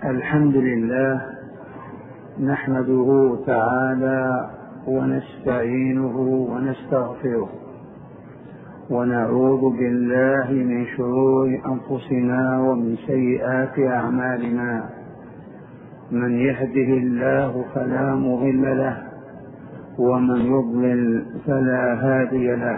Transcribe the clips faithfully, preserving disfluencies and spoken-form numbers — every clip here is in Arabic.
الحمد لله نحمده تعالى ونستعينه ونستغفره ونعوذ بالله من شرور أنفسنا ومن سيئات أعمالنا. من يهده الله فلا مضل له ومن يضلل فلا هادي له،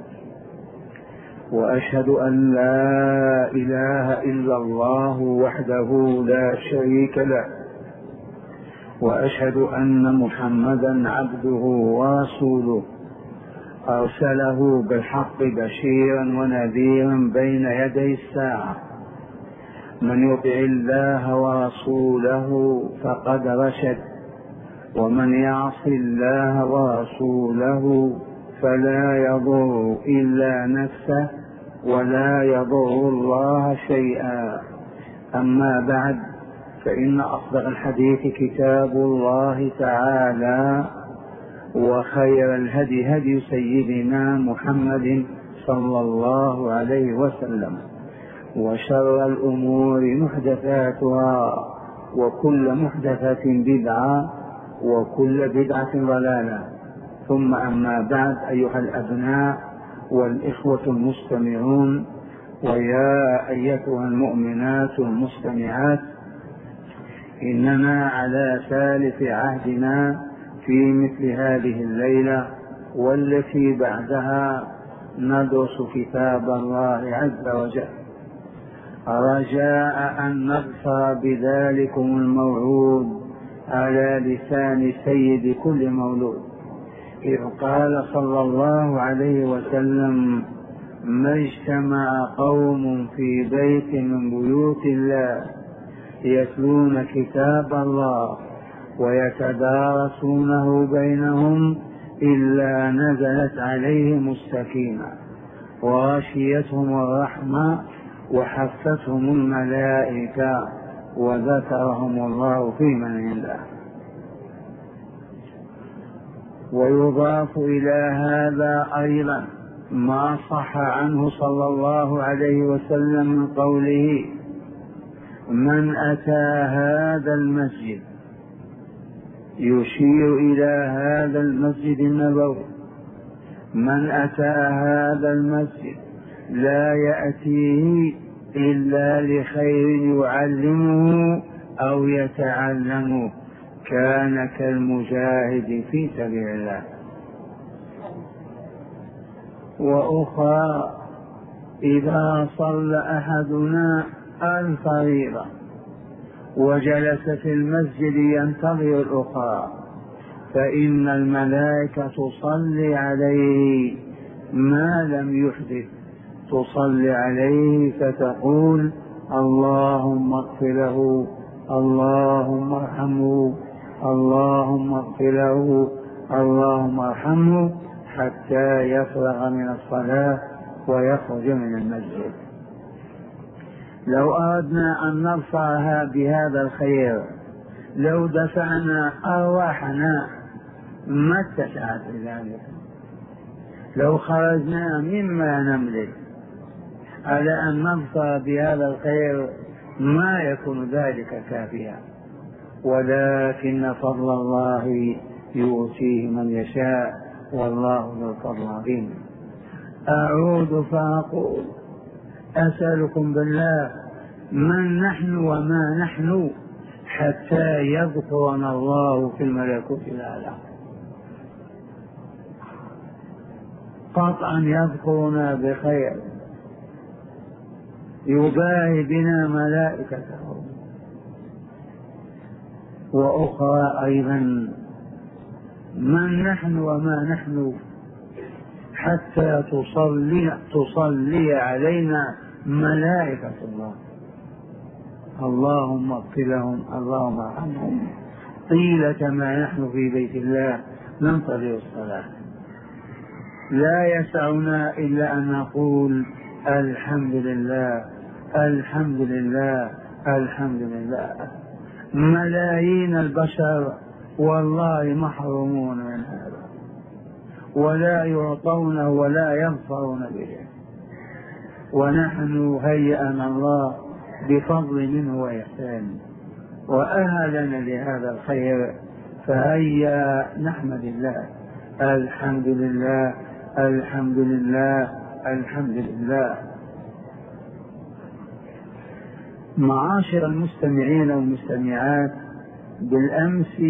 وأشهد أن لا إله إلا الله وحده لا شريك له، وأشهد أن محمدا عبده ورسوله أرسله بالحق بشيرا ونذيرا بين يدي الساعة. من يطع الله ورسوله فقد رشد، ومن يعص الله ورسوله فلا يضر إلا نفسه ولا يضر الله شيئا. أما بعد، فإن أصدق الحديث كتاب الله تعالى، وخير الهدي هدي سيدنا محمد صلى الله عليه وسلم، وشر الأمور محدثاتها، وكل محدثة بدعة، وكل بدعة ضلالة. ثم أما بعد، أيها الأبناء والإخوة المستمعون، ويا أيتها المؤمنات المستمعات، إننا على ثالث عهدنا في مثل هذه الليلة والتي بعدها ندرس كتاب الله عز وجل، رجاء أن نظفر بذلكم الموعود على لسان سيد كل مولود، إذ قال صلى الله عليه وسلم: ما اجتمع قوم في بيت من بيوت الله يتلون كتاب الله ويتدارسونه بينهم إلا نزلت عليهم السكينة وغشيتهم الرحمة وحفتهم الملائكة وذكرهم الله في من عنده. ويضاف إلى هذا أيضا ما صح عنه صلى الله عليه وسلم من قوله: من أتى هذا المسجد، يشير إلى هذا المسجد النبوي، من أتى هذا المسجد لا يأتيه إلا لخير يعلمه أو يتعلمه، كان كالمجاهد في سبيل الله. وأخرى: إذا صلى أحدنا الفريضة وجلس في المسجد ينتظر الأخرى، فإن الملائكة تصلي عليه ما لم يحدث، تصلي عليه فتقول: اللهم اغفر له، اللهم ارحمه، اللهم اغفر له، اللهم ارحمه، حتى يفرغ من الصلاة ويخرج من المسجد. لو أردنا أن نرفعها بهذا الخير، لو دفعنا أرواحنا ما اتسعت لذلك، لو خرجنا مما نملك على أن نرفع بهذا الخير ما يكون ذلك كافيا، ولكن فضل الله يؤتيه من يشاء، والله ذو الفضل العظيم. أعود فأقول: أسألكم بالله، من نحن وما نحن حتى يذكرنا الله في الملكوت الأعلى؟ قطعا يذكرنا بخير، يباهي بنا ملائكته. وأخرى أيضا: من نحن وما نحن حتى تصلي, تصلي علينا ملائكة الله، اللهم اغفر لهم، اللهم ارحمهم، طيلة ما نحن في بيت الله ننتظر الصلاة. لا يسعنا إلا أن نقول: الحمد لله، الحمد لله، الحمد لله. ملايين البشر والله محرومون من هذا، ولا يعطونه ولا يظفرون به، ونحن هيأنا الله بفضل منه وإحسان. وأهلنا لهذا الخير، فهيا نحمد الله. الحمد لله الحمد لله الحمد لله. معاشر المستمعين والمستمعات، بالأمس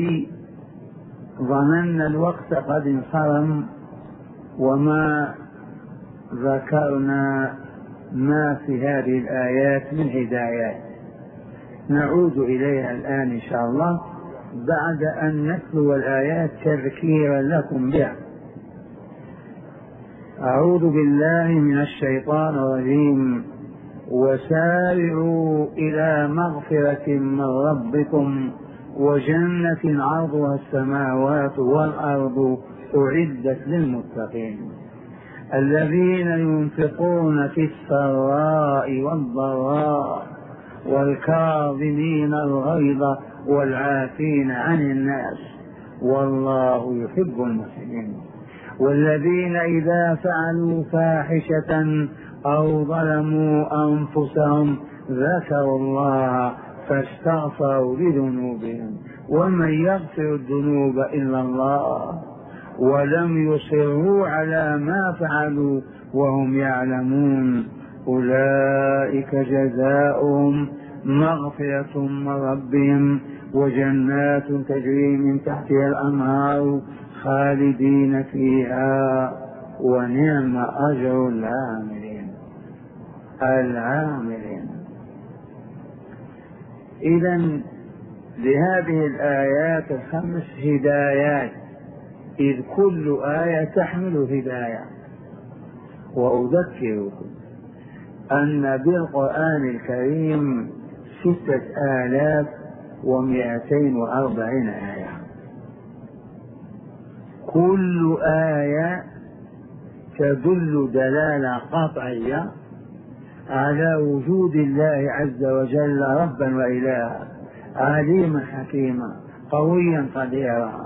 ظننا الوقت قد انصرم وما ذكرنا ما في هذه الآيات من هدايات، نعود إليها الآن إن شاء الله بعد أن نتلو الآيات تذكيرا لكم بها. أعوذ بالله من الشيطان الرجيم. وسارعوا إلى مغفرة من ربكم وجنة عرضها السماوات والأرض أعدت للمتقين الذين ينفقون في السراء والضراء والكاظمين الغيظ والعافين عن الناس والله يحب المحسنين والذين إذا فعلوا فاحشة أو ظلموا أنفسهم ذكروا الله فاستغفروا لذنوبهم ومن يغفر الذنوب إلا الله ولم يصروا على ما فعلوا وهم يعلمون أولئك جزاؤهم مغفرة من ربهم وجنات تجري من تحتها الأنهار خالدين فيها ونعم أجر العاملين العاملين. إذن لهذه الآيات الخمس هدايات، إذ كل آية تحمل هداية. وأذكركم أن بالقرآن الكريم ستة آلاف ومائتين وأربعين آية، كل آية تدل دلالة قطعية على وجود الله عز وجل ربا وإلها، عليما حكيما قويا قديرا،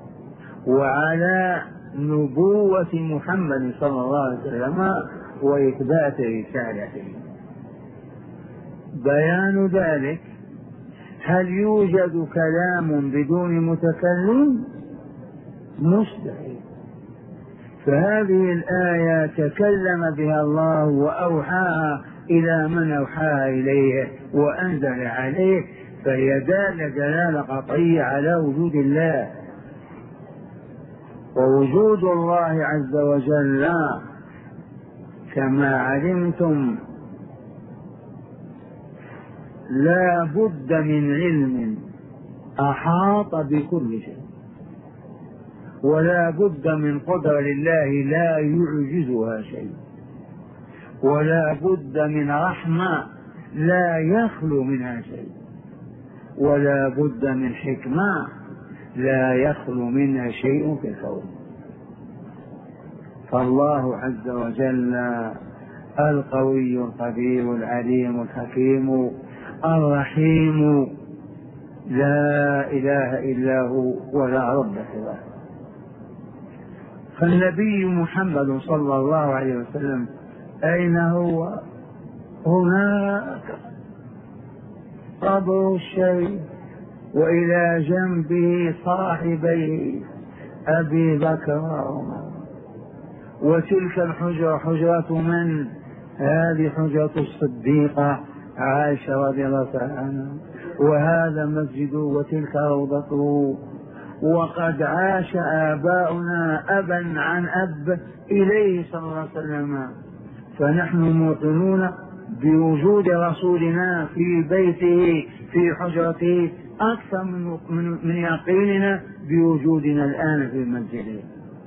وعلى نبوة محمد صلى الله عليه وسلم وإثبات رسالته. بيان ذلك: هل يوجد كلام بدون متكلم؟ مستحيل. فهذه الآية تكلم بها الله وأوحاها إلى من أوحاها إليه وأنزل عليه، فهي دالة دلالة قطعية على وجود الله. ووجود الله عز وجل كما علمتم لا بد من علم أحاط بكل شيء، ولا بد من قدرة لله لا يعجزها شيء، ولا بد من رحمة لا يخلو منها شيء، ولا بد من حكمة لا يخلو منها شيء في الكون. فالله عز وجل القوي القدير العليم الحكيم الرحيم لا إله إلا هو ولا رب سواه. فالنبي محمد صلى الله عليه وسلم أين هو؟ هناك قبر الشريف، وإلى جنبه صاحبيه أبي بكر وعمر. وتلك الحجرة حجرة من؟ هذه حجرة الصديقة عائشة رضي الله عنها. وهذا مسجد وتلك روضته. وقد عاش آباؤنا أبا عن أب إليه صلى الله عليه وسلم، فنحن موقنون بوجود رسولنا في بيته في حجرته أكثر من, من يقيننا بوجودنا الآن في مسجده.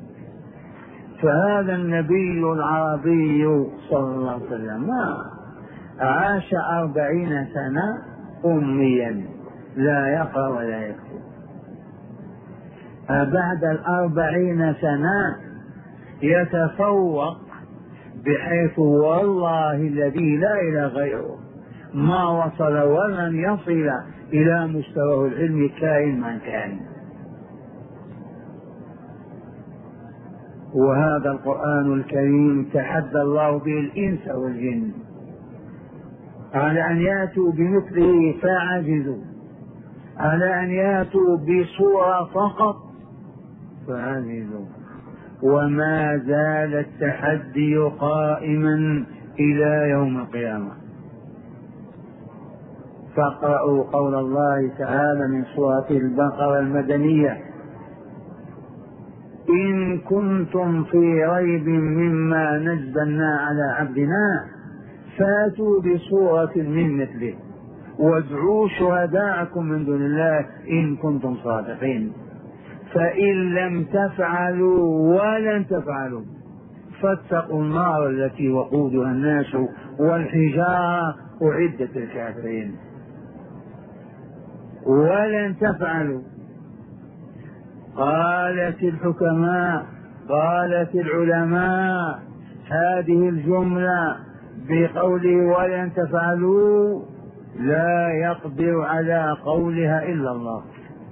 فهذا النبي العربي صلى الله عليه وسلم عاش أربعين سنة أميا لا يقرأ ولا يكتب. بعد الأربعين سنة يتفوق بحيث والله الذي لا إله غيره ما وصل ولن يصل إلى مستوى العلم كائن من كان. وهذا القرآن الكريم تحدى الله به الإنس والجن على أن يأتوا بمثله فعجزوا، على أن يأتوا بصورة فقط فهذه وما زال التحدي قائما إلى يوم القيامة. فاقرأوا قول الله تعالى من سورة البقرة المدنية: إن كنتم في ريب مما نزلنا على عبدنا فاتوا بصورة من مثله وادعوا شهداءكم من دون الله إن كنتم صادقين. فإن لم تفعلوا ولن تفعلوا فاتقوا النار التي وقودها الناس والحجارة أعدت للكافرين. ولن تفعلوا. قالت الحكماء قالت العلماء هذه الجملة بقوله ولن تفعلوا لا يقدر على قولها إلا الله،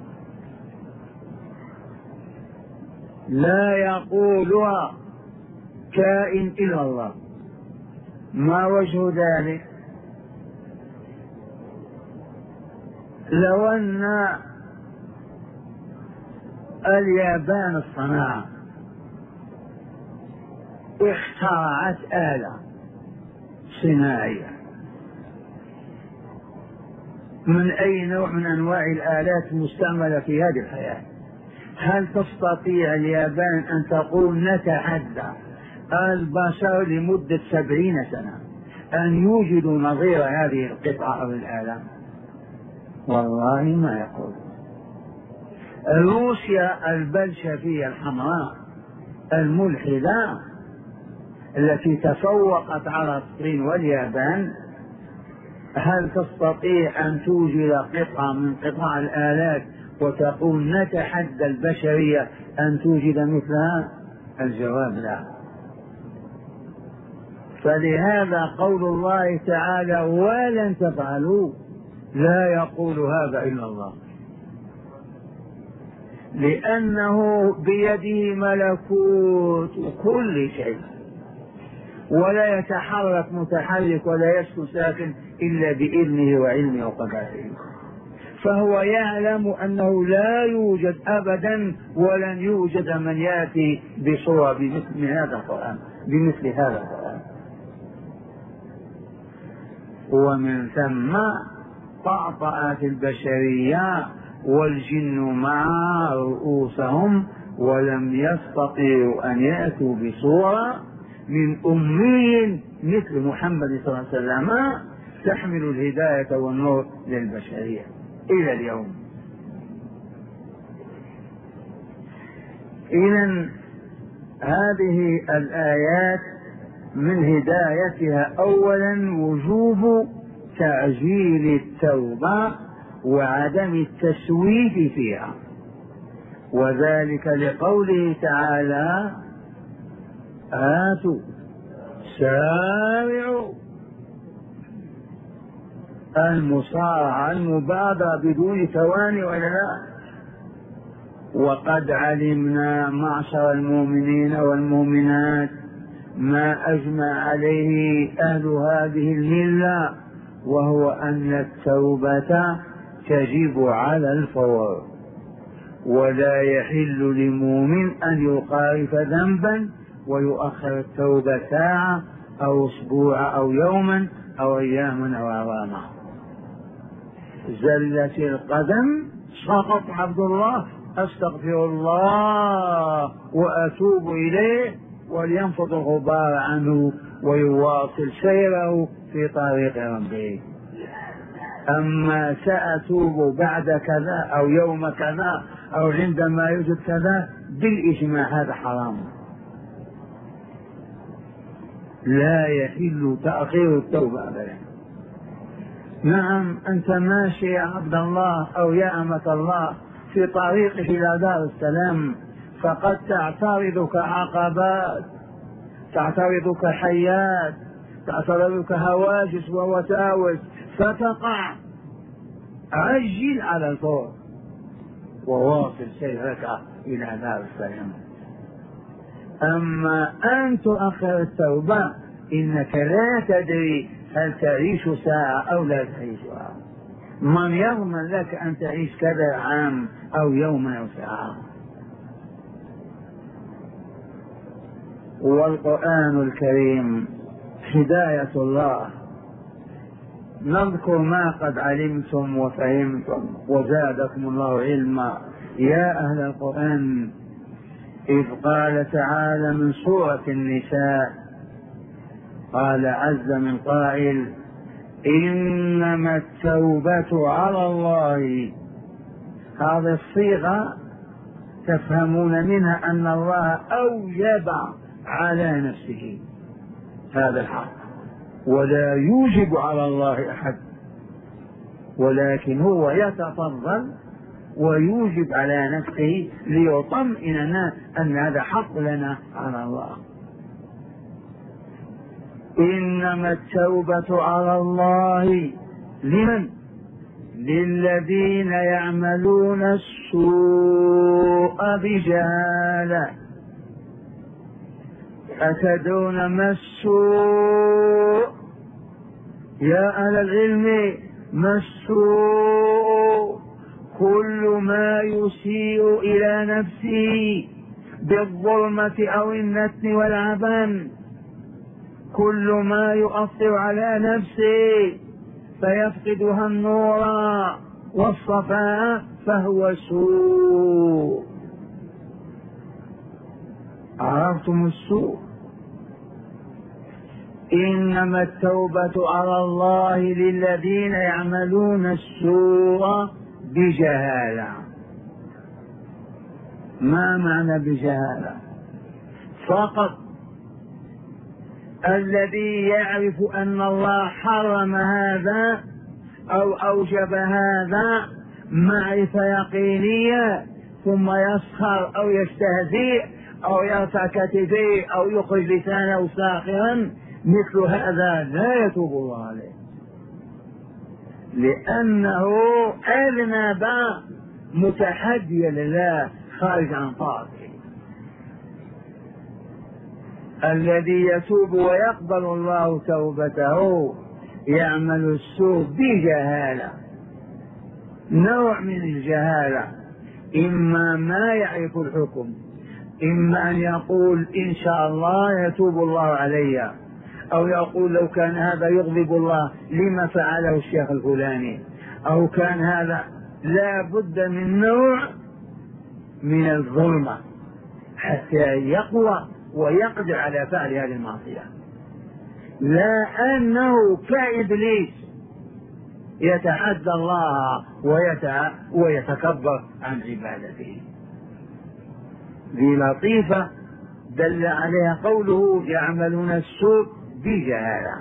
لا يقولها كائن إلا الله. ما وجه ذلك؟ لو أن اليابان الصناعة اخترعت آلة صناعية من أي نوع من أنواع الآلات المستعملة في هذه الحياة، هل تستطيع اليابان أن تقول نتحدى البشر لمدة سبعين سنة أن يوجدوا نظير هذه القطعة أو الآلة؟ والله ما يقول. روسيا البلشفية الحمراء الملحدة التي تفوقت على الصين واليابان، هل تستطيع أن توجد قطعة من قطع الآلات وتقول نتحدى البشرية أن توجد مثلها؟ الجواب لا. فلهذا قول الله تعالى ولن تفعلوا لا يقول هذا إلا الله، لأنه بيده ملكوت كل شيء، ولا يتحرك متحرك ولا يسكن ساكن إلا بإذنه وعلمه وقدرته. فهو يعلم أنه لا يوجد أبدا ولن يوجد من يأتي بصورة بمثل هذا القرآن بمثل هذا القرآن. ومن ثم طأطأت البشرية والجن مع رؤوسهم ولم يستطيعوا أن يأتوا بصورة من أمي مثل محمد صلى الله عليه وسلم تحمل الهداية والنور للبشرية إلى اليوم. إذن هذه الآيات من هدايتها أولا وجوب تعجيل التوبة وعدم التسويف فيها، وذلك لقوله تعالى آتوا سارعوا، المصارعة المبادرة بدون ثواني ولا لا. وقد علمنا معشر المؤمنين والمؤمنات ما أجمع عليه أهل هذه الملة، وهو أن التوبة تجب على الفور، ولا يحل لمؤمن أن يقارف ذنبا ويؤخر التوبة ساعة أو أسبوع أو يوما أو أياما أو أعواما. زلت القدم سقط عبد الله أستغفر الله وأتوب إليه ولينفض الغبار عنه ويواصل سيره في طريق ربه. أما سأتوب بعد كذا أو يوم كذا أو عندما يوجد كذا بالإجماع هذا حرام، لا يحل تأخير التوبة أبدا. نعم أنت ماشي يا عبد الله أو يا أمة الله في طريقك إلى دار السلام، فقد تعترضك عقبات، تعترضك حيات، تعترضك هواجس ووساوس فتقع، عجل على الفور وواصل سيرك إلى دار السلام. أما أن تؤخر التوبة إنك لا تدري هل تعيش ساعة أو لا تعيشها، من يضمن لك أن تعيش كذا عام أو يوما أو ساعة؟ والقرآن الكريم هداية الله. نذكر ما قد علمتم وفهمتم وزادكم الله علما يا أهل القرآن. إذ قال تعالى من سورة النساء، قال عز من قائل: إنما التوبة على الله. هذه الصيغة تفهمون منها أن الله أوجب على نفسه هذا الحق، ولا يوجب على الله أحد، ولكن هو يتفضل ويوجب على نفسه ليطمئننا أن هذا حق لنا على الله. إنما التوبة على الله لمن؟ للذين يعملون السوء بجهالة. أتدرون ما السوء يا أهل العلم؟ ما السوء؟ كل ما يسيء إلى نفسه بالظلمة أو النتن والعبن، كل ما يؤثر على نفسه فيفقدها النور والصفاء فهو سوء. عرفتم السوء؟ إنما التوبة على الله للذين يعملون السوء بجهالة. ما معنى بجهالة؟ فقط الذي يعرف أن الله حرم هذا أو أوجب هذا معرفة يقينية، ثم يسخر أو يستهزئ أو يرفع كتفيه أو يخرج لسانه ساخرا، مثل هذا لا يتوب الله عليه، لأنه أذنب متحديا لله خارج عن طاعته. الذي يتوب ويقبل الله توبته يعمل السوء بجهالة، نوع من الجهالة، إما ما يعرف الحكم، إما أن يقول إن شاء الله يتوب الله علي، أو يقول لو كان هذا يغضب الله لما فعله الشيخ الفلاني، أو كان هذا. لا بد من نوع من الظلمة حتى يقوى ويقدر على فعل هذه المعصية، لا أنه كإبليس يتحدى الله ويتكبر عن عبادته. ذي لطيفة دل عليها قوله يعملون السوء بجهالة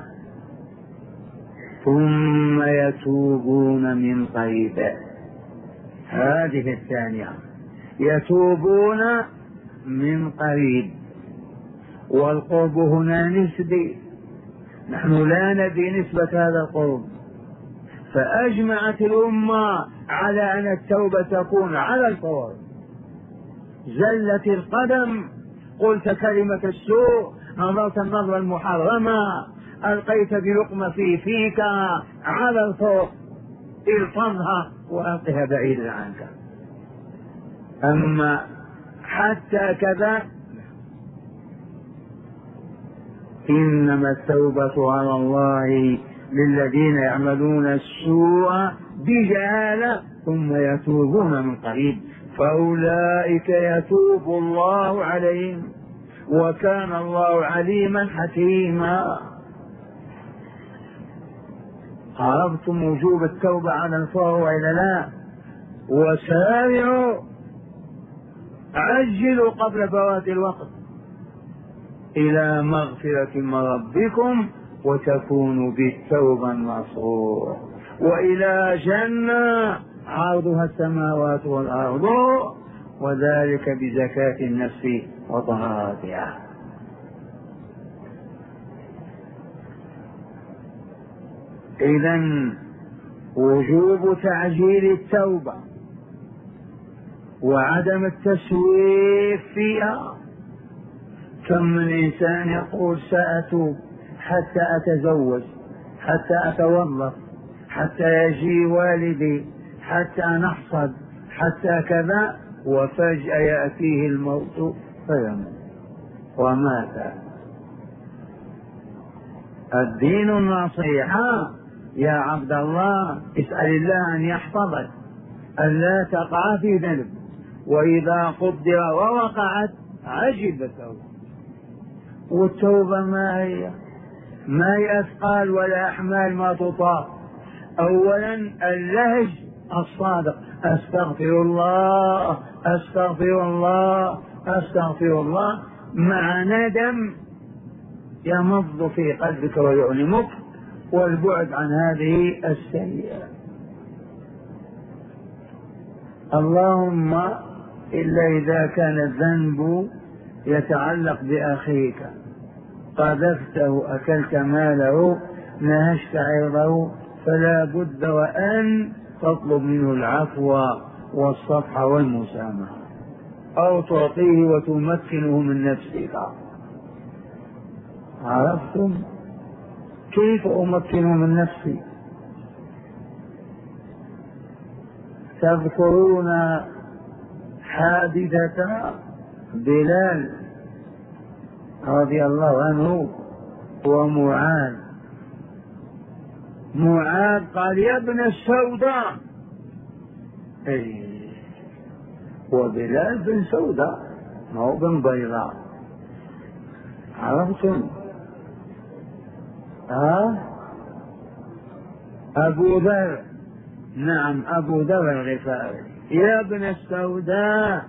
ثم يتوبون من قريب. هذه الثانية، يتوبون من قريب، والقرب هنا نسبي، نحن لا ندري نسبة هذا القرب، فأجمعت الأمة على أن التوبة تكون على الفور. زلت القدم، قلت كلمة السوء، نظرت النظرة المحرمة، ألقيت بلقمة في فيك، على الفور الفظها وألقها بعيدا عنك. أما حتى كذا، إنما التوبة على الله للذين يعملون السوء بجهالة ثم يتوبون من قريب فأولئك يتوب الله عليهم وكان الله عليما حكيما. عرفتم وجوب التوبة على الفور وإلا لا؟ وسارعوا، عجلوا قبل فوات الوقت إلى مغفرة من ربكم وتكونوا بالتوبة النصوح، وإلى جنة عرضها السماوات والأرض، وذلك بزكاة النفس وطهارتها. إذن وجوب تعجيل التوبة وعدم التسويف فيها. كم من إنسان يقول سأتوب حتى أتزوج، حتى أتوظف، حتى يجي والدي، حتى نحصد، حتى كذا، وفجأة يأتيه الموت فيموت ومات. الدين النصيحة يا عبد الله، اسأل الله أن يحفظك، أن لا تقع في ذنب، وإذا قدر ووقعت عجب التوبة. والتوبة ما هي؟ ما هي أثقال ولا أحمال ما تطاق. أولا اللهج الصادق، أستغفر الله أستغفر الله أستغفر الله، مع ندم يمض في قلبك ويؤلمك، والبعد عن هذه السيئة. اللهم إلا إذا كان الذنب يتعلق بأخيك، قذفته، أكلت ماله، نهشت عرضه، فلا بد وأن تطلب منه العفو والصفح والمسامحة، أو تعطيه وتمكنه من نفسك. عرفتم كيف أمكنه من نفسي؟ تذكرون حادثة بلال رضي الله عنه ومعاذ. معاذ قال يا ابن السوداء، ايه، وبلال بن سوداء ما هو بن بيضاء. عرفتم؟ ها؟ أبو ذر، نعم أبو ذر الغفاري، يا ابن السوداء.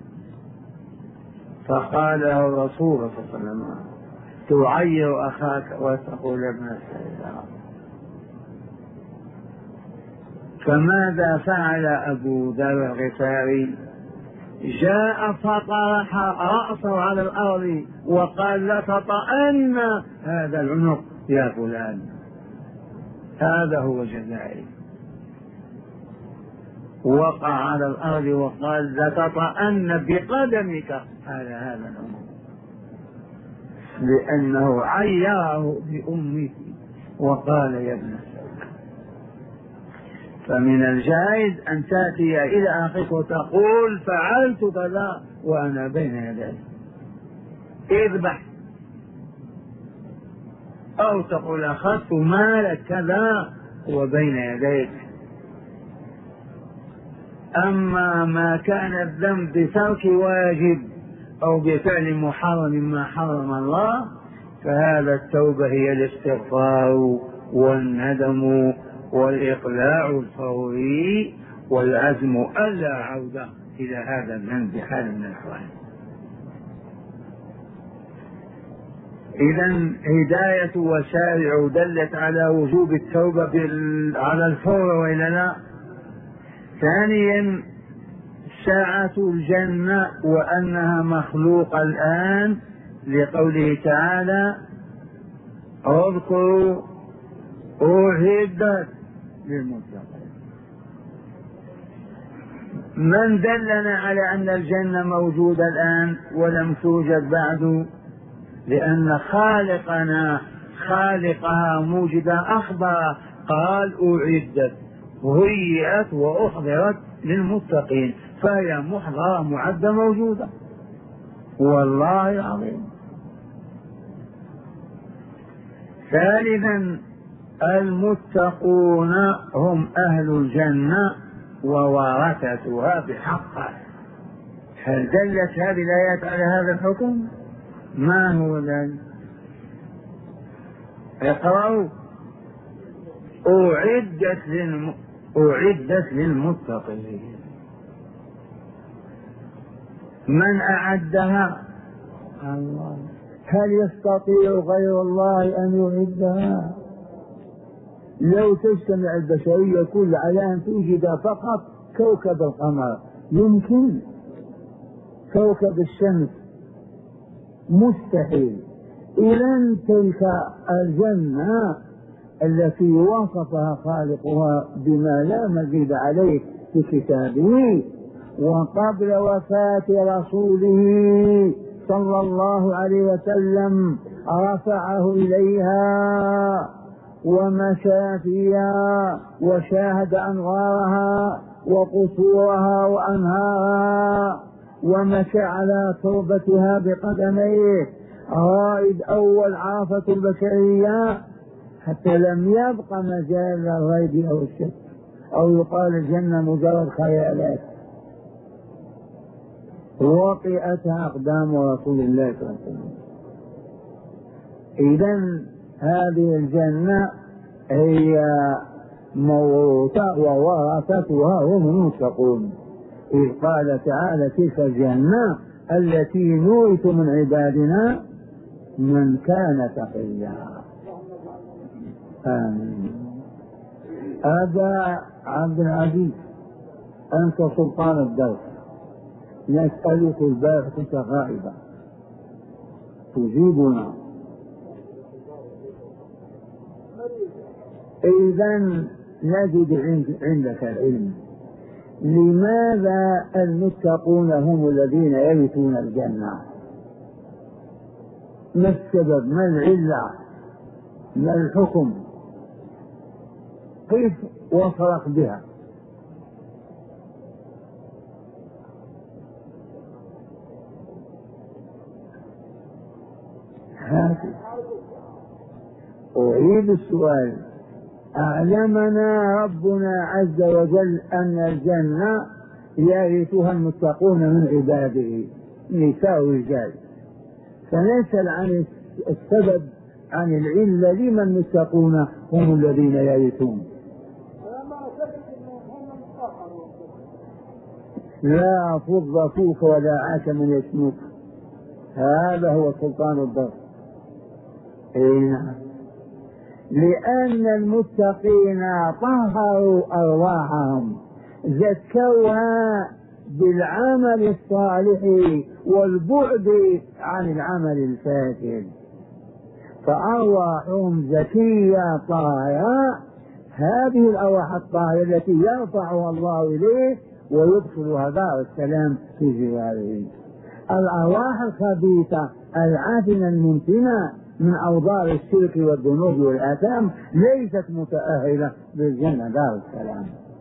فقال له الرسول صلى الله عليه وسلم تعير أخاك وتقول يا ابن السوداء. فماذا فعل أبو ذر الغفاري؟ جاء فطرح رأسه على الأرض وقال لتطأن هذا العنق يا فلان، هذا هو جزائي. وقع على الأرض وقال لتطأن بقدمك على هذا العنق، لأنه عيره بأمه وقال يا ابن السوداء. فمن الجائز أن تأتي إلى أخيك وتقول فعلت كذا وأنا بين يديك، اذبح، أو تقول أخذت مالك كذا وبين يديك. أما ما كان الذنب بترك واجب أو بفعل محرم ما حرم الله، فهذا التوبة هي الاستغفار والندم والإقلاع الفوري والعزم ألا عودة إلى هذا الذنب بحال من الأحوال. إذن هداية وسارع دلت على وجوب التوبة على الفور وإلا لا. ثانيا ساعة الجنة وأنها مخلوقة الآن، لقوله تعالى اذكروا أعدت للمتقين. من دلنا على أن الجنة موجودة الآن ولم توجد بعد؟ لأن خالقنا خالقها موجودة، أخبر قال أعدت، هيئت وأحضرت للمتقين، فهي محضرة معدة موجودة والله العظيم. ثالثا المتقون هم أهل الجنة وورثتها بحق. هل دلت هذه الآيات على هذا الحكم؟ ما هو ذلك؟ اقرأوا أعدت للم... أعدت للمتقين. من أعدها؟ الله. هل يستطيع غير الله أن يعدها؟ لو تجتمع البشرية كل على أن توجد فقط كوكب القمر يمكن، كوكب الشمس مستحيل. إذن تلك الجنة التي وصفها خالقها بما لا مزيد عليه في كتابه وقبل وفاة رسوله صلى الله عليه وسلم رفعه إليها ومشى فيها وشاهد أنوارها وقصورها وأنهارها، ومشى على تربتها بقدميه رائد أول عافة البشرية، حتى لم يبق مجال للريب أو الشك أو يقال الجنة مجرد خيالات. وطئتها أقدام رسول الله صلى الله عليه وسلم. إذن هذه الجنة هي موروثة وورثتها هم المتقون، إذ قال تعالى تلك الجنة التي نورث من عبادنا من كان تقيا. آمين. أبا عبد العزيز أنت سلطان الدرس، نسألك البارحة كنت غائبا تجيبنا. إذن نجد عندك العلم. لماذا المتقون هم الذين يرثون الجنة؟ ما السبب؟ ما العلة؟ ما الحكم؟ كيف وصلت بها؟ هاتي أعيد السؤال. أعلمنا ربنا عز وجل أن الجنة يرثها المتقون من عباده نساء ورجال، فنسأل عن السبب عن العلة لمن المتقون هم الذين يرثون. لا فض فوك ولا عاش من يسموك، هذا هو سلطان الضر. لأن المتقين طهروا أرواحهم، زكوها بالعمل الصالح والبعد عن العمل الفاسد، فأرواحهم زكية طاهرة. هذه الأرواح الطاهرة التي يرفعها الله إليه ويدخلها دار السلام في جواره. الأرواح الخبيثة العافنة الممتنة من أوضار الشرك والذنوب والآثام ليست متأهلة بالجنة دار السلام.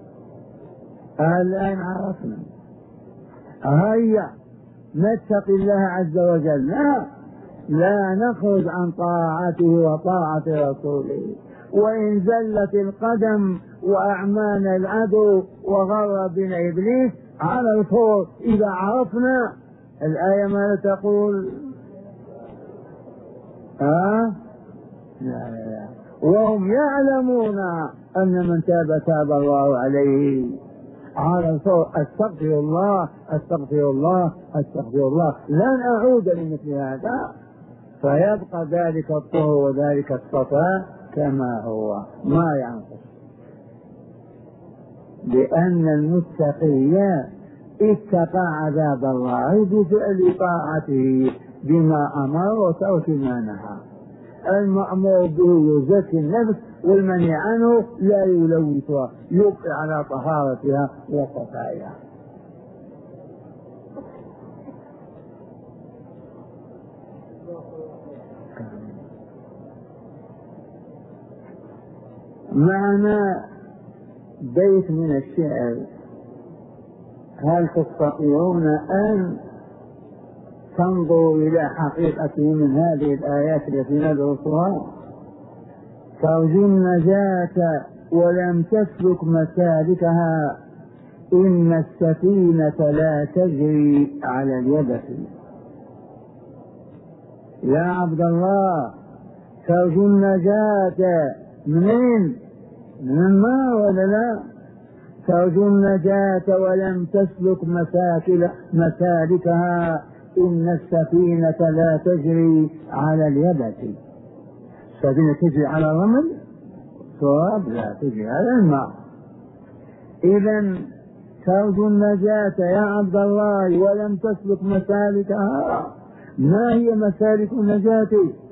الآن عرفنا. هيا نتقي الله عز وجل، لا لا نخرج عن طاعته وطاعة رسوله، وإن زلت القدم وأعمانا العدو وغر بنا إبليس على الفور إذا عرفنا الآية ما تقول؟ ها؟ لا لا لا. وهم يعلمون أن من تاب تاب الله عليه. على الفور أستغفر الله أستغفر الله أستغفر الله، لن أعود لمثل هذا، فيبقى ذلك الطهر وذلك الصفاء كما هو ما ينقص. لأن المتقي اتقى عذاب الله بفعل طاعته بما أمر وترك ما نهى. المأمور به يزكي النفس، والمنهي عنه لا يلوثها، يبقي على طهارتها وصفائها. معنا بيت من الشعر: هل تستطيعون أن تنظروا إلى حقيقته من هذه الآيات التي ندرسها؟ ترجو النجاة ولم تسلك مسالكها، إن السفينة لا تجري على اليبس. يا عبد الله، ترجو النجاة منين؟ من النار ولا لا؟ ترجو النجاة ولم تسلك مساكل مسالكها، إن السفينة لا تجري على اليبس. السفينة تجري على الرمل صواب، لا تجري على الماء. إذن ترجو النجاة يا عبد الله ولم تسلك مسالكها. ما هي مسالك النجاة؟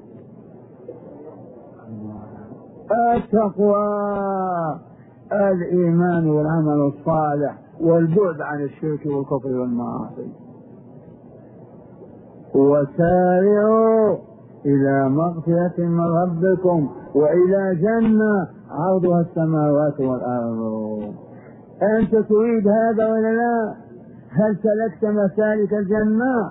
التقوى، الإيمان والعمل الصالح والبعد عن الشرك والكفر والمعاصي. وسارعوا إلى مغفرة من ربكم وإلى جنة عرضها السماوات والأرض. أنت تريد هذا ولا لا؟ هل سلكت مسالك الجنة؟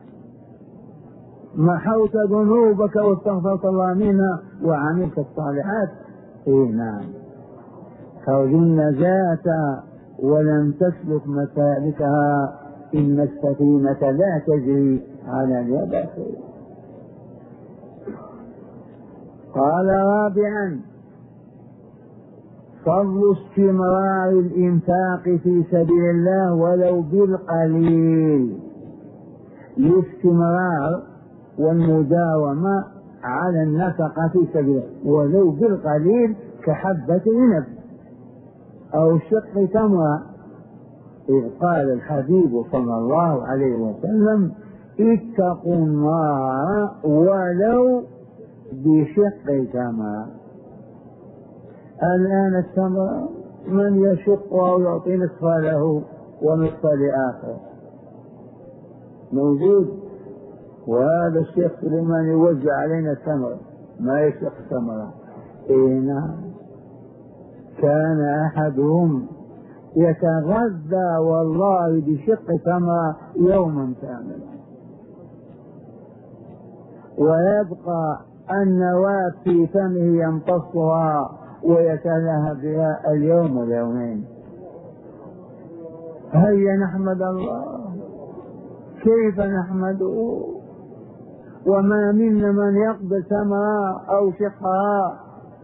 محوت ذنوبك واستغفرت الله منها وعملت الصالحات؟ إيه نعم. ترجو النجاة ولم تسلك مسالكها، إن السفينة لا تجري على اليبس. قال رابعا: فضل استمرار الإنفاق في سبيل الله ولو بالقليل. الاستمرار والمداومة على النفقة في سبيل الله ولو بالقليل كحبة عنب أو شق تمرة. إذ قال الحبيب صلى الله عليه وسلم: اتقوا النار ولو بشق تمرة. الآن التمرة من يشق أو يعطي نصف له ونصف لآخر موجود، وهذا الشيخ سليمان يوزع علينا التمر ما يشق تمرة. إيه نعم. كان أحدهم يتغذى والله بشق تمرة يوما كاملا، ويبقى النواة في فمه يمتصها ويتلهى بها اليوم واليومين. هيا نحمد الله. كيف نحمده؟ وما منا من يقبل تمرة أو شقها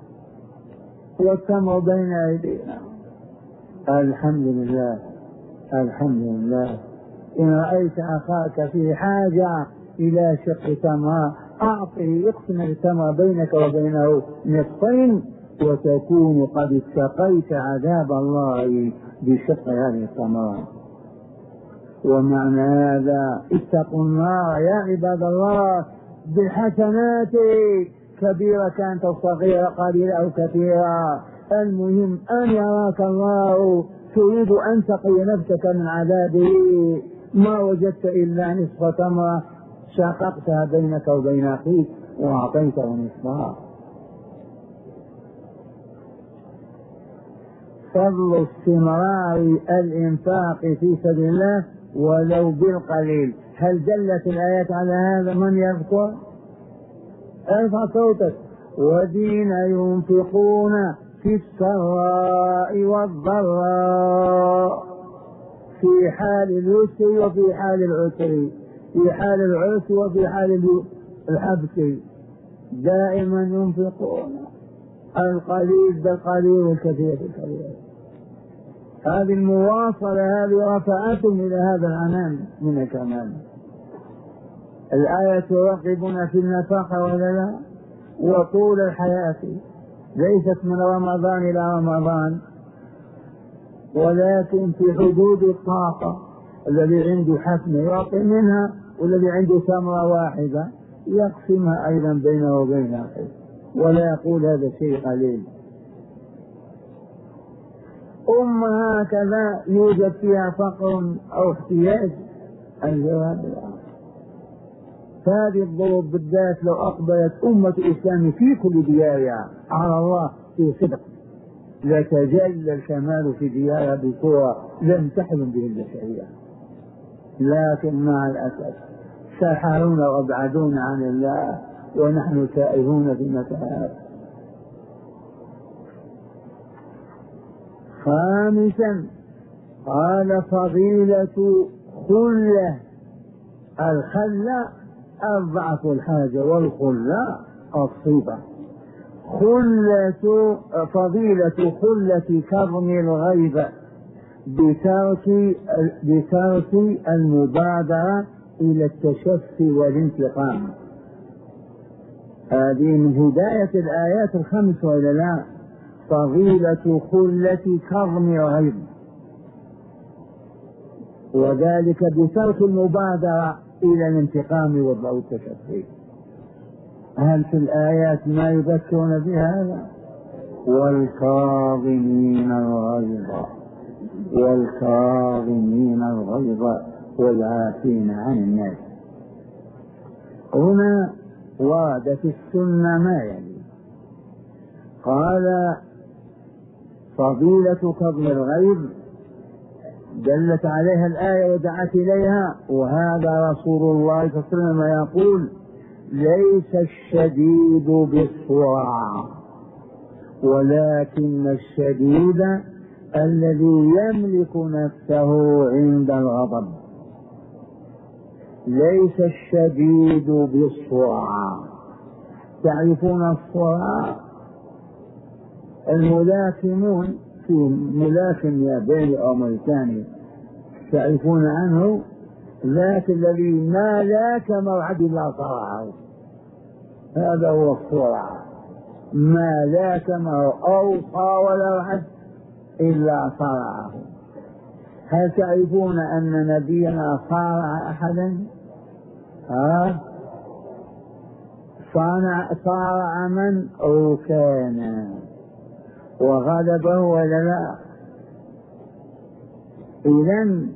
والتمر بين أيدينا. الحمد لله الحمد لله. إن رأيت أخاك في حاجة إلى شق تمرة أعطه، اقسم التمر بينك وبينه نصفين وتكون قد اتقيت عذاب الله بشق هذه التمرة. ومعنى هذا اتقوا النار يا عباد الله بالحسنات، كبيرة كانت أو صغيرة، قليلة أو كثيرة. المهم أن يراك الله تريد أن تقي نفسك من عذابه. ما وجدت إلا نصف تمرة شققتها بينك وبين أخيك وأعطيته نصفها. فضل استمرار الإنفاق في سبيل الله ولو بالقليل. هل دلت الآيات على هذا؟ من يذكر؟ ارفع صوتك. والذين ينفقون في السراء والضراء في حال اليسر وفي حال العسر، في حال العسر وفي حال الحبس، دائما ينفقون القليل بالقليل والكثير بالكثير. هذه المواصلة هذه رفعتهم إلى هذا العنان من الكمال. الآية تراقبنا في النفقة ولا لا؟ وطول الحياة ليست من رمضان إلى رمضان، ولكن في حدود الطاقة. الذي عنده حسنة يعطي منها، والذي عنده ثمرة واحدة يقسمها أيضا بينه وبين أخيه، ولا يقول هذا شيء قليل. أمة هكذا يوجد فيها فقر أو احتياج؟ الجواب لا. فهذه الظروف بالذات لو أقبلت أمة الإسلام في كل ديارها على الله في صدق لتجلى الكمال في ديارها بصورة لم تحلم به البشرية. لكن مع الأسف سحرونا وابعدونا عن الله ونحن تائهون في المتاهات. خامسا قال فضيلة خلة. الخلة أضعف الحاجة والخلة الصفة. خلة فضيلة خلة كظم الغيظ بترك بترك المبادرة إلى التشفي والانتقام. هذه من هداية الآيات الخمس وإلا لا؟ فضيلة خلة كظم الغيظ، وذلك بترك المبادرة إلى الانتقام والتشفي. هل في الآيات ما يذكرون بهذا؟ والكاظمين الغيظ والكاظمين الغيظ والعافين عن الناس. هنا ورد في السنة ما يلي. قال فضيلة كظم الغيظ دلت عليها الآية ودعت إليها، وهذا رسول الله صلى الله عليه وسلم يقول ليس الشديد بالسرعة ولكن الشديد الذي يملك نفسه عند الغضب. ليس الشديد بالسرعة. تعرفون السرعة؟ الملاكمون في ملاكم ياباني أو أمريكاني تعرفون عنه ذاك الذي ما لاكم وعد إلا صرعه، هذا هو السرعة. ما لاكم أو طاول وعد إلا صرعه. هل تعرفون أن نبينا صارع أحدا؟ ها؟ صارع صارع من أو كان وغلبه ولا لا؟ إذن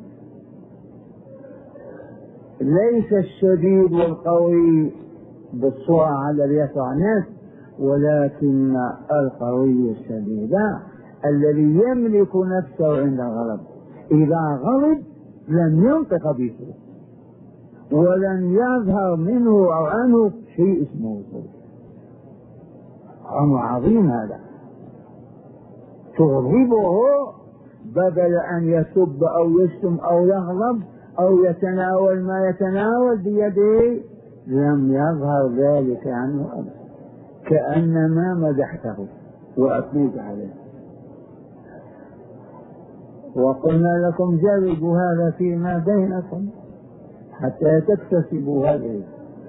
ليس الشديد والقوي بالسرعة الذي يسرع الناس، ولكن القوي الشديد الذي يملك نفسه عند الغضب. إذا غضب لن ينطق بسوء ولن يظهر منه أو عنه شيء اسمه سوء. أمر عظيم هذا. تغضبه بدل أن يسب أو يشتم أو يغضب أو يتناول ما يتناول بيده لم يظهر ذلك عنه أبدا، كأنما مدحته وأثنيت عليه. وقلنا لكم جربوا هذا فيما بينكم حتى تكتسبوا هذه.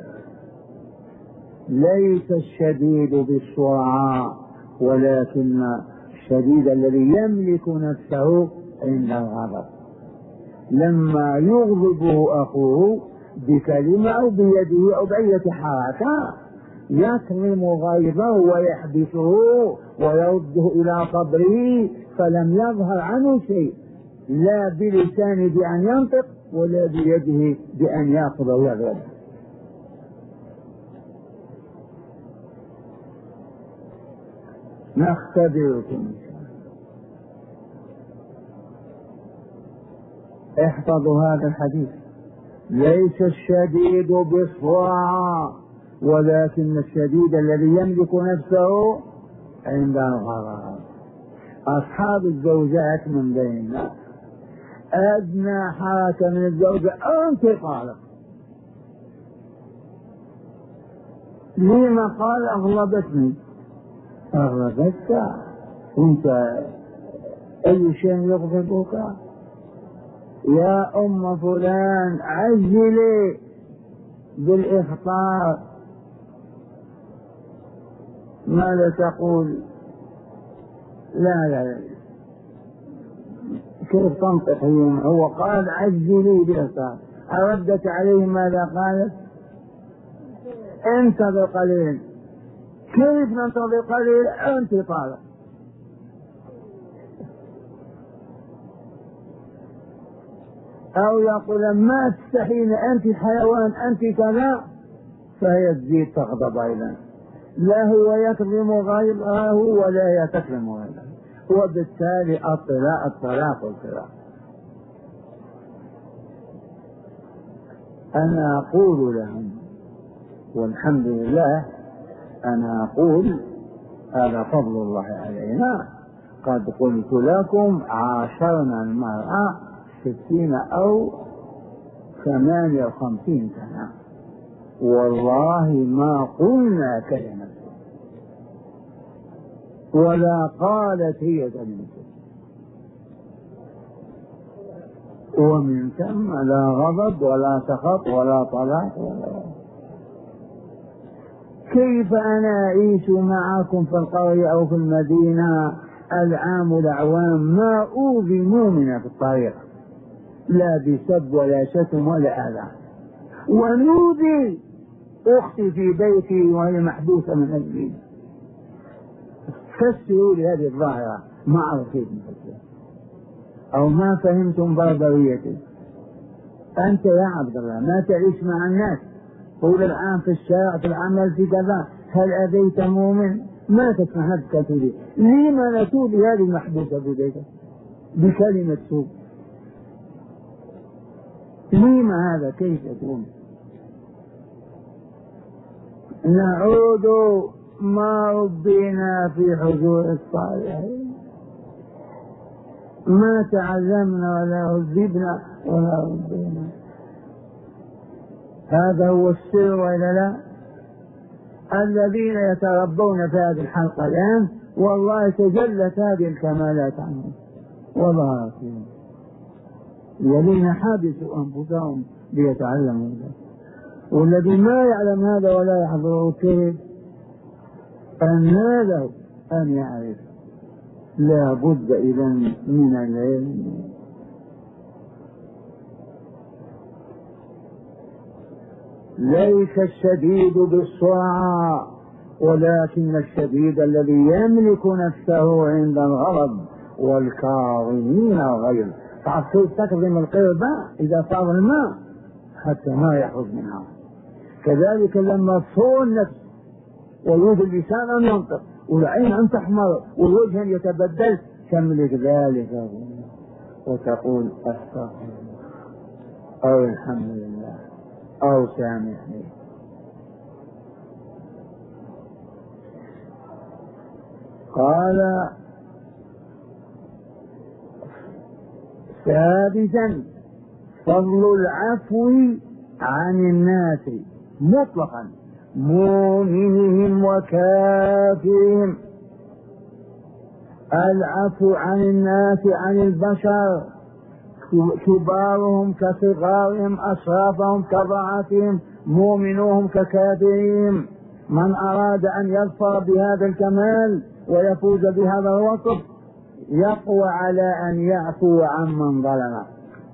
ليس الشديد بالسرعة ولكن الشديد الذي يملك نفسه عند الغضب. لما يغضبه أخوه بكلمة أو بيده أو بأية حركة يكظم غيظه ويحبسه ويرده إلى قبره، فلم يظهر عنه شيء، لا بلسانه بأن ينطق ولا بيده بأن يأخذ ويغضب. نختبركم. احفظوا هذا الحديث. ليس الشديد بالسرعة ولكن الشديد الذي يملك نفسه عند الغضب. أصحاب الزوجات من بيننا أدنى حركة من الزوجة أنت طالق. لما؟ قال أغضبتني. أغضبتك أنت؟ أي شيء يغضبك؟ يا أم فلان عجلي بالإفطار. ماذا تقول؟ لا لا لا كيف تنطق؟ هو قال عجلي بالإفطار. أردت عليه ماذا قالت؟ انتظر قليل. كيف ننتظر قليل؟ أنت طالق. أو يقول ما تستحين أنت حيوان أنت كذا، فهي تزيد تغضب أيضا. لا هو يكظم غيظه ولا هي تكظم غيظه، وبالتالي الطلاق الطلاق والطلاق. أنا أقول لهم والحمد لله، أنا أقول هذا فضل الله علينا. قد قلت لكم عاشرنا المرأة ستين أو ثمانية وخمسين سنة والله ما قلنا كلمة ولا قالت هي كلمة، ومن ثم لا غضب ولا سخط ولا طلاق ولا. كيف أنا أعيش معكم في القرية أو في المدينة العام والأعوام ما أوذي مؤمنة في الطريق، لا بسب ولا شتم ولا أذى، ونوذي أختي في بيتي وهي محبوسة من أجلي. فسروا لي هذه الظاهرة، ما أعرف كيف نفسرها أو ما فهمتم بربريتي. أنت يا عبد الله ما تعيش مع الناس طول العام في الشارع في العمل في كذا، هل أبيت مؤمن؟ ما تسمح نفسك تولي. لما نتوب هذه المحبوسة في بيتك بكلمة توب؟ لما هذا؟ كيف يكون؟ نعود ما ربينا في حضور الصالحين، ما تعلمنا ولا هذبنا ولا ربينا. هذا هو السر ولا لا؟ الذين يتربون في هذه الحلقة الآن والله تجلت هذه الكمالات عنهم وظهرت فيهم، الذين حبسوا أنفسهم ليتعلموا ذلك. والذي ما يعلم هذا ولا يحضره كيف أن له أن يعرف لا بد إذن من العلم. ليس الشديد بالسرعة ولكن الشديد الذي يملك نفسه عند الغضب والكاظمين الغيظ. تعصير تكظم القربة إذا صار الماء حتى ما يخرج منها. كذلك لما تصور النفس ويوجد اللسان أن ينطق والعين أن تحمر والوجه أن يتبدل، تملك ذلك وتقول أستغفر الله أو الحمد لله أو سامحني. قال سادسا فضل العفو عن الناس مطلقا مؤمنهم وكافرهم. العفو عن الناس عن البشر كبارهم كصغارهم أشرافهم كضعفهم مؤمنوهم ككافرهم. من أراد أن يظفر بهذا الكمال ويفوز بهذا الوصف يقوى على أن يعفو عمن ظلمه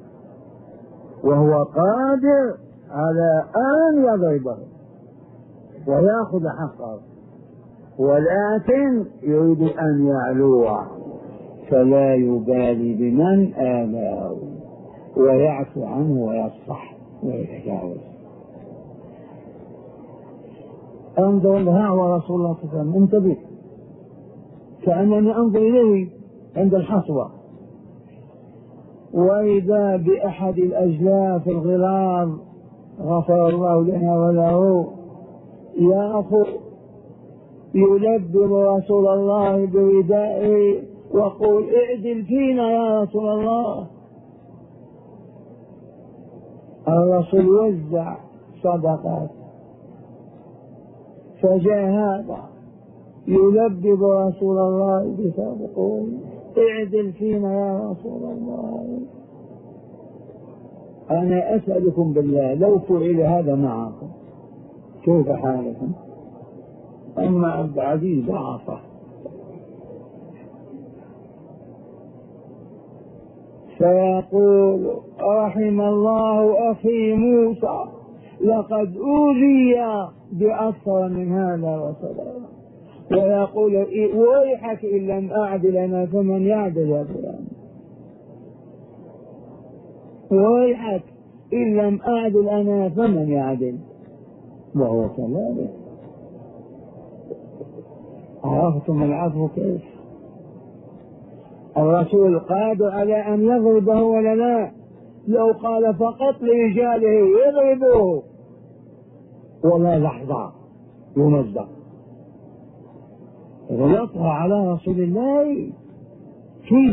وهو قادر على أن يضربه ويأخذ حقه، ولكن يريد أن يعلو فلا يبالي بمن آلاه ويعفو عنه ويصفح ويتجاوز. انظر لها ورسول الله صلى الله عليه وسلم انتبه، كأنني انظر إليه عند الحصوة وإذا بأحد الأجلاف الغلاظ غفر الله لنا وله يأخذ يلبب رسول الله بردائه وقول اعدل فينا يا رسول الله. الرسول وزع صدقات فجاء هذا يلبب رسول الله بصدقه اعدل فينا يا رسول الله. أنا أسألكم بالله لو فعل هذا معكم كيف حالكم؟ أما عبد العزيز ضعفه فيقول رحم الله أخي موسى لقد أوذي بأكثر من هذا وصدر، ويقول ويحك إن لم أعدل أنا فمن يعدل يا فلان، ويحك إن لم أعدل أنا فمن يعدل، وهو كذلك. عرفتم العفو كيف؟ الرسول قادر على أن يضربه ولا لا؟ لو قال فقط لرجاله يضربوه ولا لحظة يمزق ويطغى على رسول الله كيف؟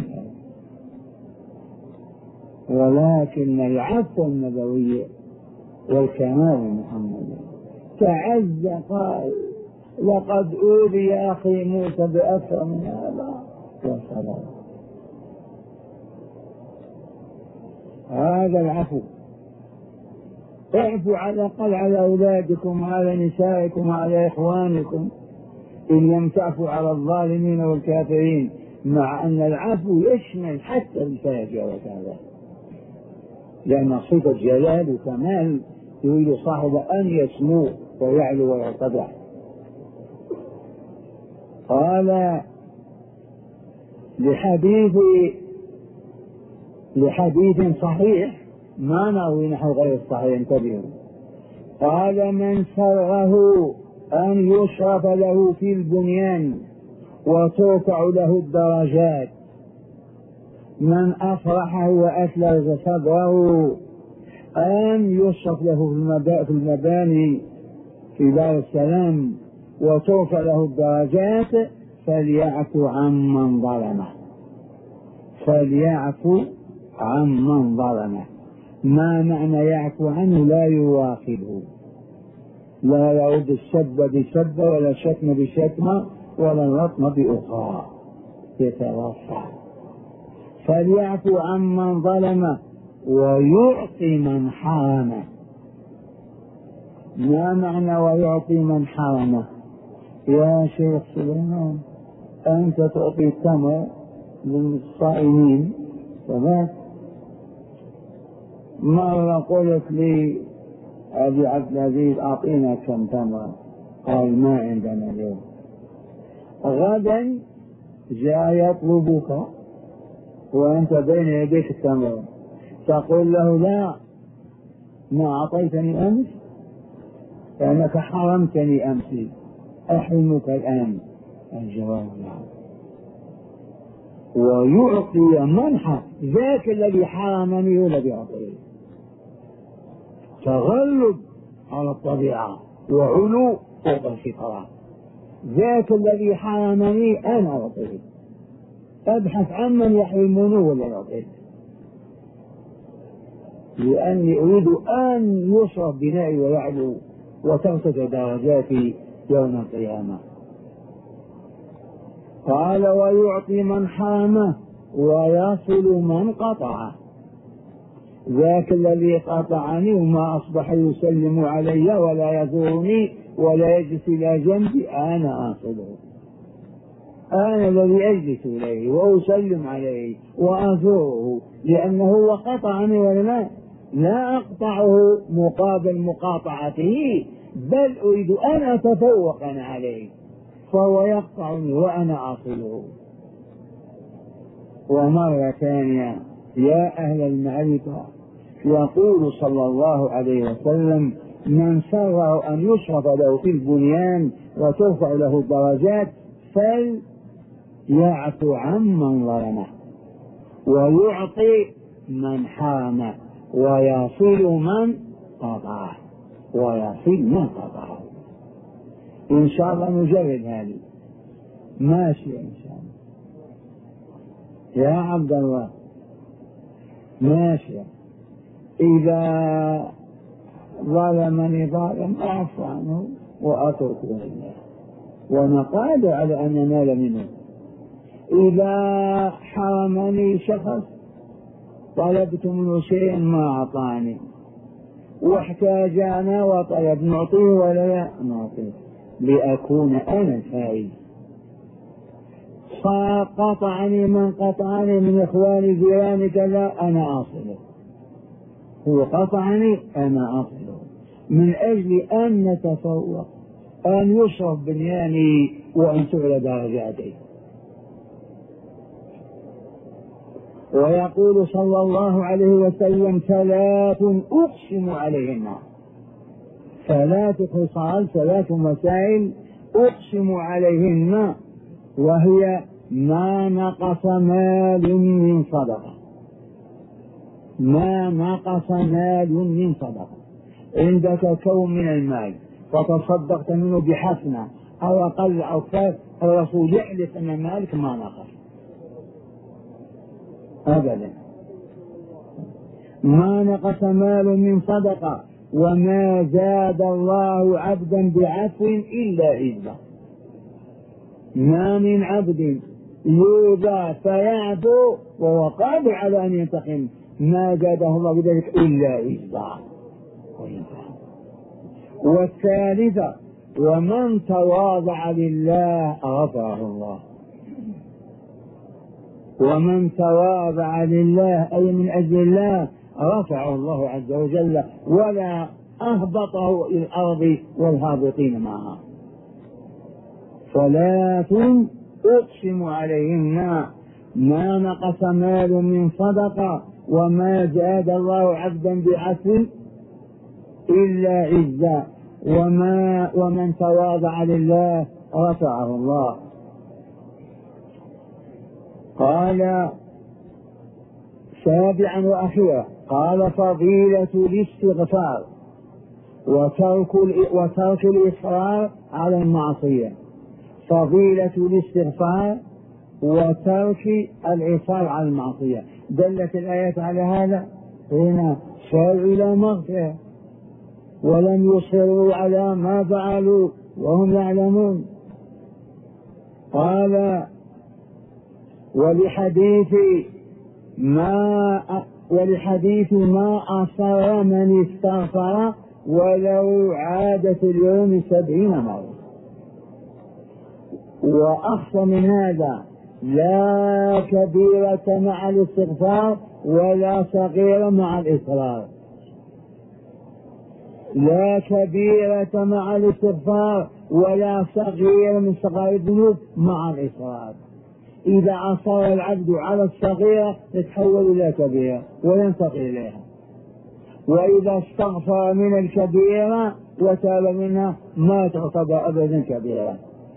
ولكن العفو النبوي والكمال المحمدي تعز قال لقد أوذي أخي موسى بأكثر من هذا وصبر. هذا العفو. اعفوا على الأقل على أولادكم وعلى نسائكم وعلى إخوانكم إن لم تعفوا على الظالمين والكافرين، مع أن العفو يشمل حتى الفاجر وكذا، لأن صفة جلال وكمال يريد صاحبه أن يسمو ويعلو ويرتفع. قال لحديث لحديث صحيح ما نروي نحو غير الصحيح، انتبهوا، قال من سره أن يشرف له في البنيان وترفع له الدرجات، من أفرحه وأثلج صدره أن يشرف له في المباني في دار السلام وترفع له الدرجات فليعفو عمن ظلمه، فليعفو عمن ظلمه. ما معنى يعفو عنه؟ لا يواخذه، لا يعود السب بسب ولا الشتم بشتمه ولا الرطم بأخرى، يترفع. فليعفو عمن ظلمه ويعطي من حرمه. ما معنى ويعطي من حرمه؟ يا شيخ سليمان أنت تعطي التمر للصائمين، تمام؟ مرة قلت لي أبي عبد العزيز أعطينا كم تمر، قال ما عندنا اليوم. غدا جاء يطلبك وأنت بين يديك التمر، تقول له لا ما أعطيتني أمس لأنك حرمتني أمس، أحرمك الآن؟ الجواب لا. ويعطي منحة ذاك الذي حرمني هو الذي يعطيه. تغلب على الطبيعة وعلو فوق الفطرة. ذاك الذي حرمني أنا أعطيه، أبحث عن من يحرمني ولا يعطيه، لأني أريد أن يشرف بنائي ويعلو وترتفع درجاتي يوم القيامة. قال ويعطي من حرمه ويصل من قطعه. ذاك الذي قطعني وما أصبح يسلم علي ولا يزورني ولا يجلس إلى جنبي أنا أصله، أنا الذي أجلس إليه وأسلم عليه وأزوره، لأنه هو قطعني ولا لا؟ لا أقطعه مقابل مقاطعته، بل أريد أن أتفوق أنا عليه، فهو يقطعني وأنا أصله. ومرة ثانية يا أهل المعرفة يقول صلى الله عليه وسلم من سره أن يشرف له في البنيان وترفع له الدرجات فليعفو عمن ظلمه ويعطي من حرمه ويصل من قطعه، ويصل من قطعه. إن شاء الله نجرب هذه، ماشي إن شاء الله يا عبد الله، ماشي. إذا ظلمني ظالم أعفو عنه وأتركه لله وأنا قادر على أن أنال منه. إذا حرمني شخص طلبت منه شيئا ما أعطاني واحتاج أنا وطلب نعطيه ولا لا نعطيه، لأكون أنا الفائز. قطعني من قطعني من إخواني جيراني كذا أنا أصله، هو قطعني أنا أصله، من أجل أن نتفوق، أن يشرف بنياني وأن تعلى درجاتي. ويقول صلى الله عليه وسلم ثلاث أقسم عليهن، ثلاث خصال، ثلاث مسائل أقسم عليهن، وهي ما نقص مال من صدقة، ما نقص مال من صدقة. عندك كوم من المال فتصدقت منه بحسنة أو أقل أو كثر، الرسول يحلف أن مالك ما نقص أبدا. ما نقص مال من صدقة وما زاد الله عبدا بعفو إلا عزا. ما من عبد يوضع فيعفو وهو قادر على أن ينتقم ما زاده الله بذلك إلا عزا. والثالثة ومن تواضع لله رفعه الله، ومن تواضع لله أي من أجل الله رفعه الله عز وجل ولا أهبطه إلى الأرض والهابطين معها. ثلاث أقسم عليهن ما نقص مال من صدقة وما زاد الله عبدا بعفو إلا عزا، وما ومن تواضع لله رفعه الله. قال سابعا وأخيرا، قال فضيلة الاستغفار وترك وترك الإصرار على المعصية. فضيلة الاستغفار وترك الإصرار على المعصية. دلت الآيات على هذا، هنا ساروا إلى مغفرة ولم يصروا على ما فعلوا وهم يعلمون. قال ولحديث ما ولحديث ما أصر من استغفر ولو عادت اليوم سبعين مرة. وأخصى من هذا، لا كبيرة مع الاستغفار ولا صغيرة مع الإصرار. لا كبيرة مع الاستغفار ولا صغيرة من صغائر الذنوب مع الإصرار. إذا أصر العبد على الصغيرة يتحول إلى كبيرة وينتقل إليها، وإذا استغفر من الكبيرة وتاب منها ما تعتبر أبدا كبيرة.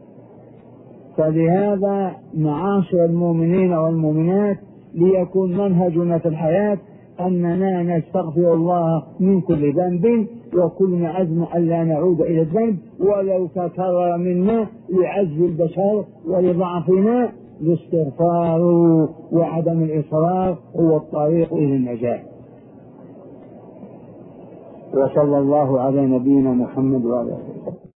فلهذا معاشر المؤمنين والمؤمنات ليكون منهجنا في الحياة أننا نستغفر الله من كل ذنب، وكل عزم ألا نعود إلى الذنب ولو تكرر منا لعجز البشر ولضعفنا. الاستغفار وعدم الإصرار هو الطريق إلى النجاة. وصلى الله على نبينا محمد وعلى آله.